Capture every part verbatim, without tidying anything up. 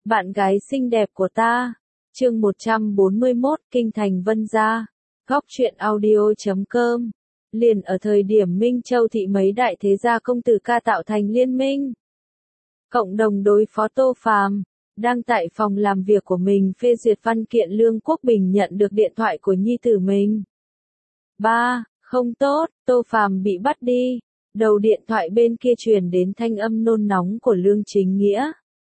Bạn gái xinh đẹp của ta. Chương một trăm bốn mươi mốt, Kinh thành Vân gia. Góc truyện audio chấm com. Liền ở thời điểm Minh Châu thị mấy đại thế gia công tử ca tạo thành liên minh, cộng đồng đối phó Tô Phàm. Đang tại phòng làm việc của mình phê duyệt văn kiện, Lương Quốc Bình nhận được điện thoại của nhi tử mình. Ba, không tốt, Tô Phàm bị bắt đi. Đầu điện thoại bên kia truyền đến thanh âm nôn nóng của Lương Chính Nghĩa.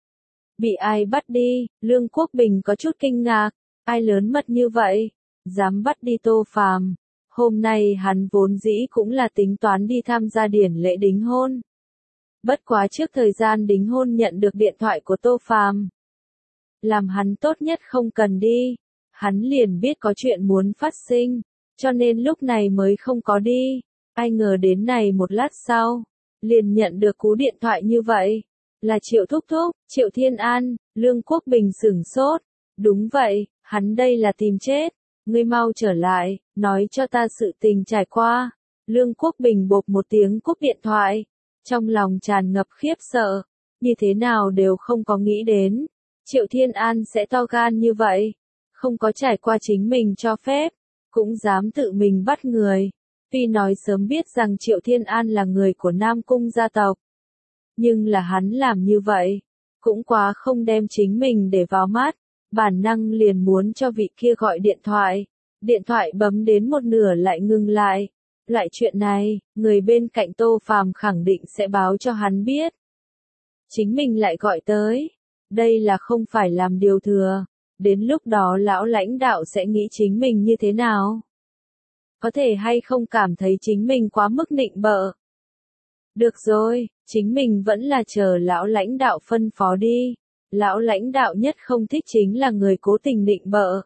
Bị ai bắt đi? Lương Quốc Bình có chút kinh ngạc. Ai lớn mật như vậy? Dám bắt đi Tô Phàm. Hôm nay hắn vốn dĩ cũng là tính toán đi tham gia điển lễ đính hôn. Bất quá trước thời gian đính hôn nhận được điện thoại của Tô Phàm. Làm hắn tốt nhất không cần đi. Hắn liền biết có chuyện muốn phát sinh, cho nên lúc này mới không có đi. Ai ngờ đến này một lát sau, liền nhận được cú điện thoại như vậy. Là Triệu Thúc Thúc, Triệu Thiên An. Lương Quốc Bình sửng sốt. Đúng vậy, hắn đây là tìm chết. Ngươi mau trở lại, nói cho ta sự tình trải qua. Lương Quốc Bình bộp một tiếng cúp điện thoại. Trong lòng tràn ngập khiếp sợ. Như thế nào đều không có nghĩ đến. Triệu Thiên An sẽ to gan như vậy. Không có trải qua chính mình cho phép. Cũng dám tự mình bắt người. Tuy nói sớm biết rằng Triệu Thiên An là người của Nam Cung gia tộc. Nhưng là hắn làm như vậy. Cũng quá không đem chính mình để vào mắt. Bản năng liền muốn cho vị kia gọi điện thoại. Điện thoại bấm đến một nửa lại ngừng lại. Loại chuyện này, người bên cạnh Tô Phàm khẳng định sẽ báo cho hắn biết. Chính mình lại gọi tới. Đây là không phải làm điều thừa. Đến lúc đó lão lãnh đạo sẽ nghĩ chính mình như thế nào? Có thể hay không cảm thấy chính mình quá mức nịnh bợ? Được rồi, chính mình vẫn là chờ lão lãnh đạo phân phó đi. Lão lãnh đạo nhất không thích chính là người cố tình nịnh bợ.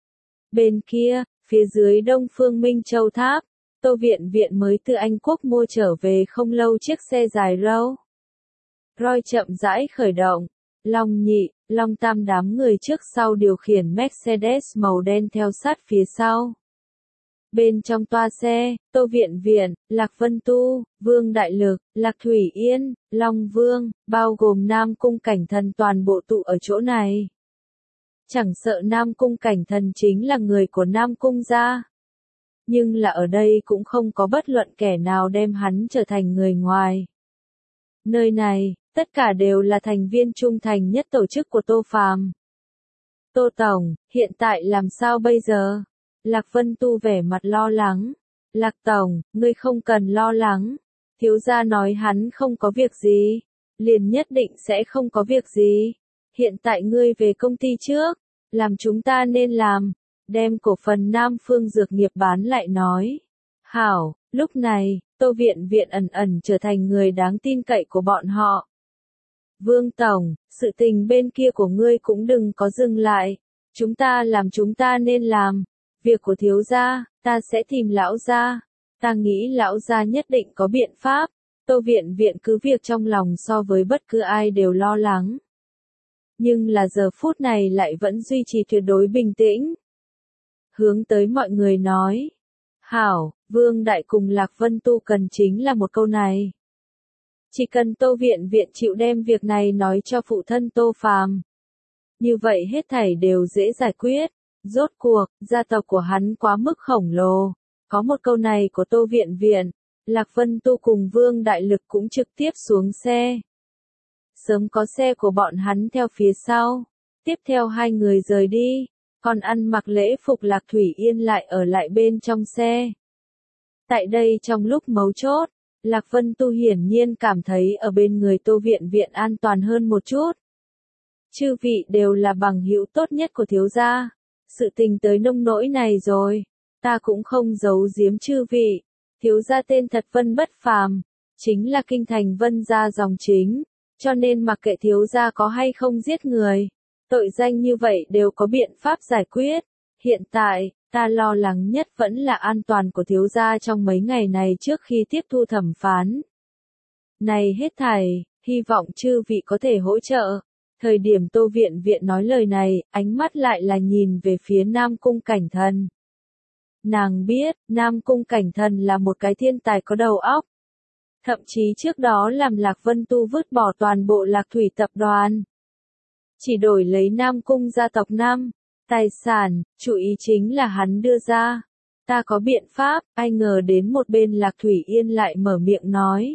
Bên kia, phía dưới Đông Phương Minh Châu Tháp, Tô Viện Viện mới từ Anh Quốc mua trở về không lâu chiếc xe dài râu. Roi chậm rãi khởi động. Long Nhị, Long Tam đám người trước sau điều khiển Mercedes màu đen theo sát phía sau. Bên trong toa xe, Tô Viện Viện, Lạc Vân Tu, Vương Đại Lực, Lạc Thủy Yên, Long Vương, bao gồm Nam Cung Cảnh Thần toàn bộ tụ ở chỗ này. Chẳng sợ Nam Cung Cảnh Thần chính là người của Nam Cung gia. Nhưng là ở đây cũng không có bất luận kẻ nào đem hắn trở thành người ngoài. Nơi này, tất cả đều là thành viên trung thành nhất tổ chức của Tô Phàm. Tô Tổng, hiện tại làm sao bây giờ? Lạc Vân Tu vẻ mặt lo lắng. Lạc Tổng, ngươi không cần lo lắng. Thiếu gia nói hắn không có việc gì. Liền nhất định sẽ không có việc gì. Hiện tại ngươi về công ty trước. Làm chúng ta nên làm. Đem cổ phần Nam Phương Dược Nghiệp bán lại nói. Hảo, lúc này, Tô Viện Viện ẩn ẩn trở thành người đáng tin cậy của bọn họ. Vương Tổng, sự tình bên kia của ngươi cũng đừng có dừng lại. Chúng ta làm chúng ta nên làm. Việc của thiếu gia, ta sẽ tìm lão gia. Ta nghĩ lão gia nhất định có biện pháp. Tô Viện Viện cứ việc trong lòng so với bất cứ ai đều lo lắng. Nhưng là giờ phút này lại vẫn duy trì tuyệt đối bình tĩnh. Hướng tới mọi người nói. Hảo, Vương Đại cùng Lạc Vân Tu cần chính là một câu này. Chỉ cần Tô Viện Viện chịu đem việc này nói cho phụ thân Tô Phàm. Như vậy hết thảy đều dễ giải quyết. Rốt cuộc, gia tộc của hắn quá mức khổng lồ. Có một câu này của Tô Viện Viện, Lạc Vân Tu cùng Vương Đại Lực cũng trực tiếp xuống xe. Sớm có xe của bọn hắn theo phía sau. Tiếp theo hai người rời đi. Còn ăn mặc lễ phục Lạc Thủy Yên lại ở lại bên trong xe. Tại đây trong lúc mấu chốt, Lạc Vân Tu hiển nhiên cảm thấy ở bên người Tô Viện Viện an toàn hơn một chút. Chư vị đều là bằng hữu tốt nhất của thiếu gia. Sự tình tới nông nỗi này rồi. Ta cũng không giấu giếm chư vị. Thiếu gia tên thật Vân bất phàm. Chính là kinh thành Vân gia dòng chính. Cho nên mặc kệ thiếu gia có hay không giết người. Tội danh như vậy đều có biện pháp giải quyết. Hiện tại, ta lo lắng nhất vẫn là an toàn của thiếu gia trong mấy ngày này trước khi tiếp thu thẩm phán. Này hết thảy, hy vọng chư vị có thể hỗ trợ. Thời điểm Tô Viện Viện nói lời này, ánh mắt lại là nhìn về phía Nam Cung Cảnh Thần. Nàng biết, Nam Cung Cảnh Thần là một cái thiên tài có đầu óc. Thậm chí trước đó làm Lạc Vân Tu vứt bỏ toàn bộ Lạc Thủy tập đoàn. chỉ đổi lấy Nam Cung gia tộc năm. Tài sản, chủ ý chính là hắn đưa ra. Ta có biện pháp, ai ngờ đến một bên Lạc Thủy Yên lại mở miệng nói.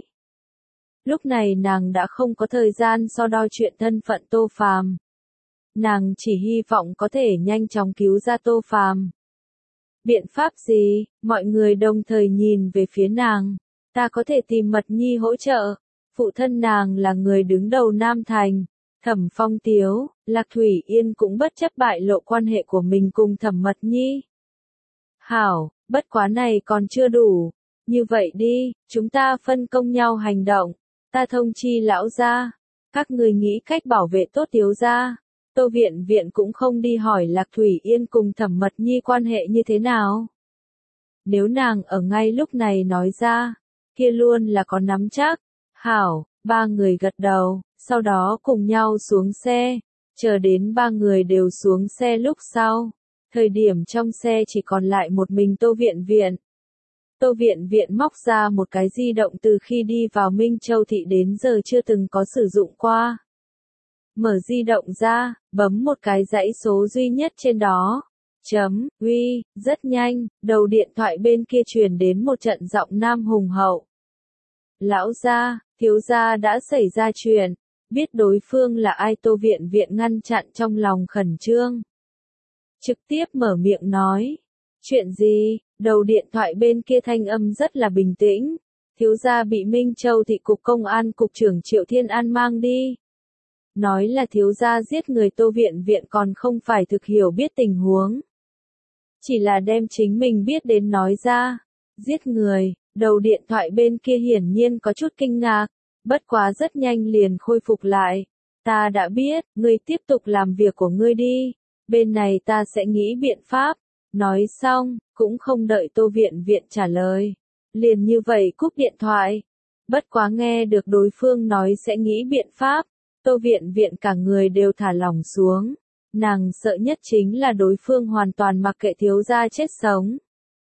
Lúc này nàng đã không có thời gian so đo chuyện thân phận Tô Phàm. Nàng chỉ hy vọng có thể nhanh chóng cứu ra Tô Phàm. Biện pháp gì? Mọi người đồng thời nhìn về phía nàng. Ta có thể tìm Mật Nhi hỗ trợ. Phụ thân nàng là người đứng đầu Nam Thành. Thẩm Phong Tiếu, Lạc Thủy Yên cũng bất chấp bại lộ quan hệ của mình cùng Thẩm Mật Nhi. Hảo, bất quá này còn chưa đủ. Như vậy đi, chúng ta phân công nhau hành động. Ta thông chi lão gia. Các người nghĩ cách bảo vệ tốt Tiếu gia. Tô Viện Viện cũng không đi hỏi Lạc Thủy Yên cùng Thẩm Mật Nhi quan hệ như thế nào. Nếu nàng ở ngay lúc này nói ra, kia luôn là có nắm chắc. Hảo, ba người gật đầu, sau đó cùng nhau xuống xe. Chờ đến ba người đều xuống xe lúc sau. Thời điểm trong xe chỉ còn lại một mình Tô Viện Viện. Tô Viện Viện móc ra một cái di động từ khi đi vào Minh Châu Thị đến giờ chưa từng có sử dụng qua. Mở di động ra, bấm một cái dãy số duy nhất trên đó. Chấm, uy, rất nhanh, đầu điện thoại bên kia truyền đến một trận giọng nam hùng hậu. Lão gia, thiếu gia đã xảy ra chuyện, biết đối phương là ai? Tô Viện Viện ngăn chặn trong lòng khẩn trương. Trực tiếp mở miệng nói. Chuyện gì? Đầu điện thoại bên kia thanh âm rất là bình tĩnh. Thiếu gia bị Minh Châu Thị Cục Công an Cục trưởng Triệu Thiên An mang đi. Nói là thiếu gia giết người. Tô Viện Viện còn không phải thực hiểu biết tình huống. Chỉ là đem chính mình biết đến nói ra. Giết người, đầu điện thoại bên kia hiển nhiên có chút kinh ngạc. Bất quá rất nhanh liền khôi phục lại. Ta đã biết, ngươi tiếp tục làm việc của ngươi đi. Bên này ta sẽ nghĩ biện pháp. Nói xong, cũng không đợi Tô Viện Viện trả lời. Liền như vậy cúp điện thoại. Bất quá nghe được đối phương nói sẽ nghĩ biện pháp. Tô Viện Viện cả người đều thả lỏng xuống. Nàng sợ nhất chính là đối phương hoàn toàn mặc kệ thiếu gia chết sống.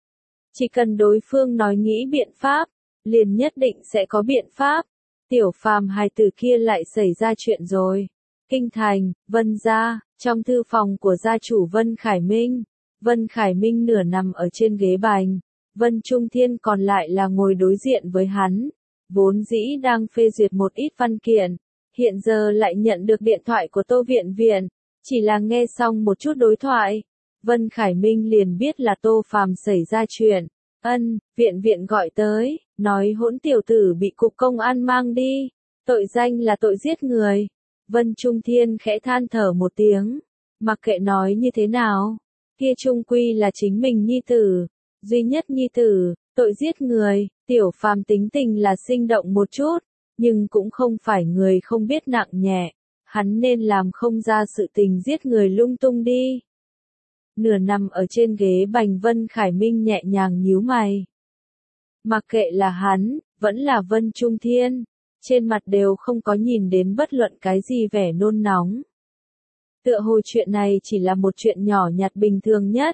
Chỉ cần đối phương nói nghĩ biện pháp, liền nhất định sẽ có biện pháp. Tiểu Phàm hài tử kia lại xảy ra chuyện rồi. Kinh thành, Vân gia, trong thư phòng của gia chủ Vân Khải Minh. Vân Khải Minh nửa nằm ở trên ghế bành. Vân Trung Thiên còn lại là ngồi đối diện với hắn. Vốn dĩ đang phê duyệt một ít văn kiện. Hiện giờ lại nhận được điện thoại của Tô Viện Viện. Chỉ là nghe xong một chút đối thoại. Vân Khải Minh liền biết là Tô Phàm xảy ra chuyện. Ân, Viện Viện gọi tới, nói hỗn tiểu tử bị Cục Công an mang đi. Tội danh là tội giết người. Vân Trung Thiên khẽ than thở một tiếng. Mặc kệ nói như thế nào. Kia trung quy là chính mình nhi tử. Duy nhất nhi tử, tội giết người. Tiểu Phàm tính tình là sinh động một chút. Nhưng cũng không phải người không biết nặng nhẹ. Hắn nên làm không ra sự tình giết người lung tung đi. Nửa nằm ở trên ghế bành Vân Khải Minh nhẹ nhàng nhíu mày. Mặc kệ là hắn, vẫn là Vân Trung Thiên. Trên mặt đều không có nhìn đến bất luận cái gì vẻ nôn nóng. Tựa hồ chuyện này chỉ là một chuyện nhỏ nhặt bình thường nhất.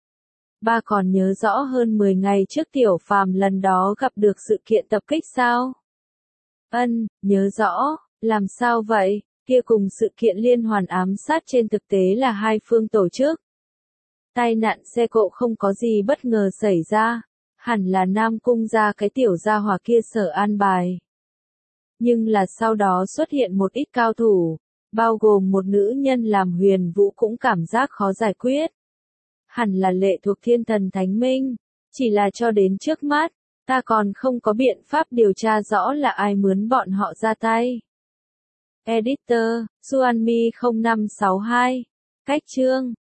Ba còn nhớ rõ hơn mười ngày trước Tiểu Phàm lần đó gặp được sự kiện tập kích sao? Ân, nhớ rõ, làm sao vậy? Kia cùng sự kiện liên hoàn ám sát trên thực tế là hai phương tổ chức. Tai nạn xe cộ không có gì bất ngờ xảy ra, hẳn là Nam Cung gia cái tiểu gia hỏa kia sở an bài. Nhưng là sau đó xuất hiện một ít cao thủ, bao gồm một nữ nhân làm Huyền Vũ cũng cảm giác khó giải quyết. Hẳn là lệ thuộc Thiên Thần Thánh Minh, chỉ là cho đến trước mắt, ta còn không có biện pháp điều tra rõ là ai mướn bọn họ ra tay. Editor, Xuanmi không năm sáu hai. Cách chương